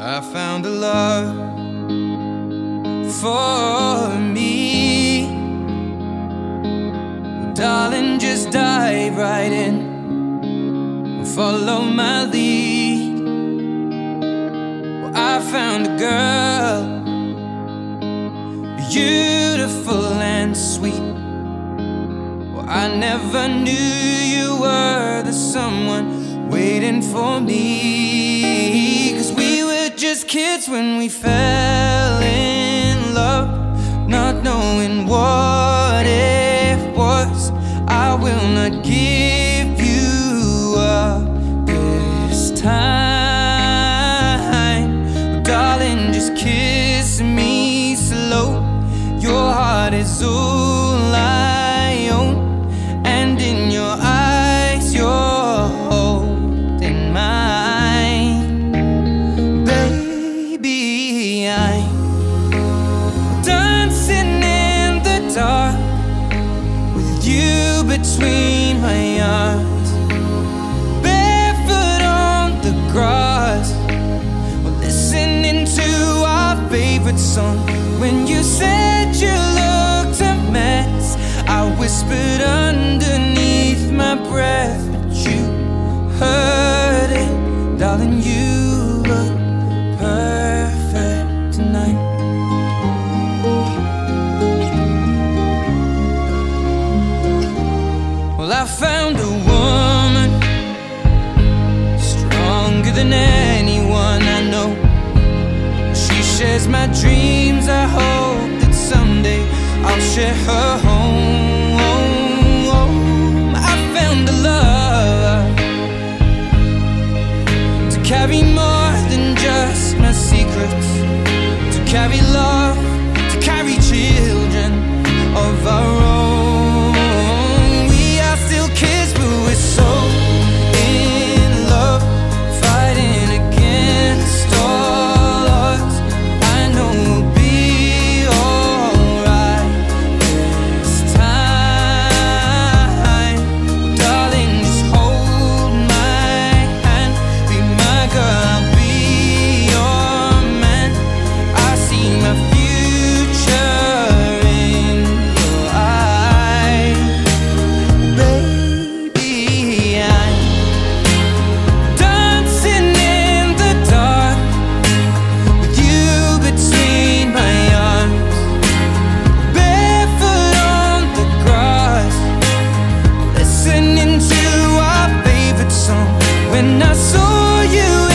I found a love for me. Well, darling, just dive right in and follow my lead. Well, I found a girl, beautiful and sweet. Well, I never knew you were the someone waiting for me. 'Cause we were just kids when we fell in love, not knowing what it was. I will not give you up this time. Oh, darling, just kiss me slow. Your heart is all I own, and in your eyes you're holding mine. Baby, I'm dancing in the dark with you between my arms, barefoot on the grass. We're listening to our favorite song. When you said you looked a mess, I whispered underneath my breath, but you heard it. Darling, you look perfect tonight. Well, I found a woman stronger than anyone I know. She shares my dreams. I hope that someday I'll share her home. I found a love to carry more than just my secrets, to carry love, to carry children of our own. We are still kids, but we're so in love, fighting against all odds. I know we'll be alright this time. Darling, just hold my hand, be my girl, I'll be your man. I see my future in your eyes. Baby, I'm dancing in the dark with you between my arms, barefoot on the grass, listening to our favorite song. When I saw you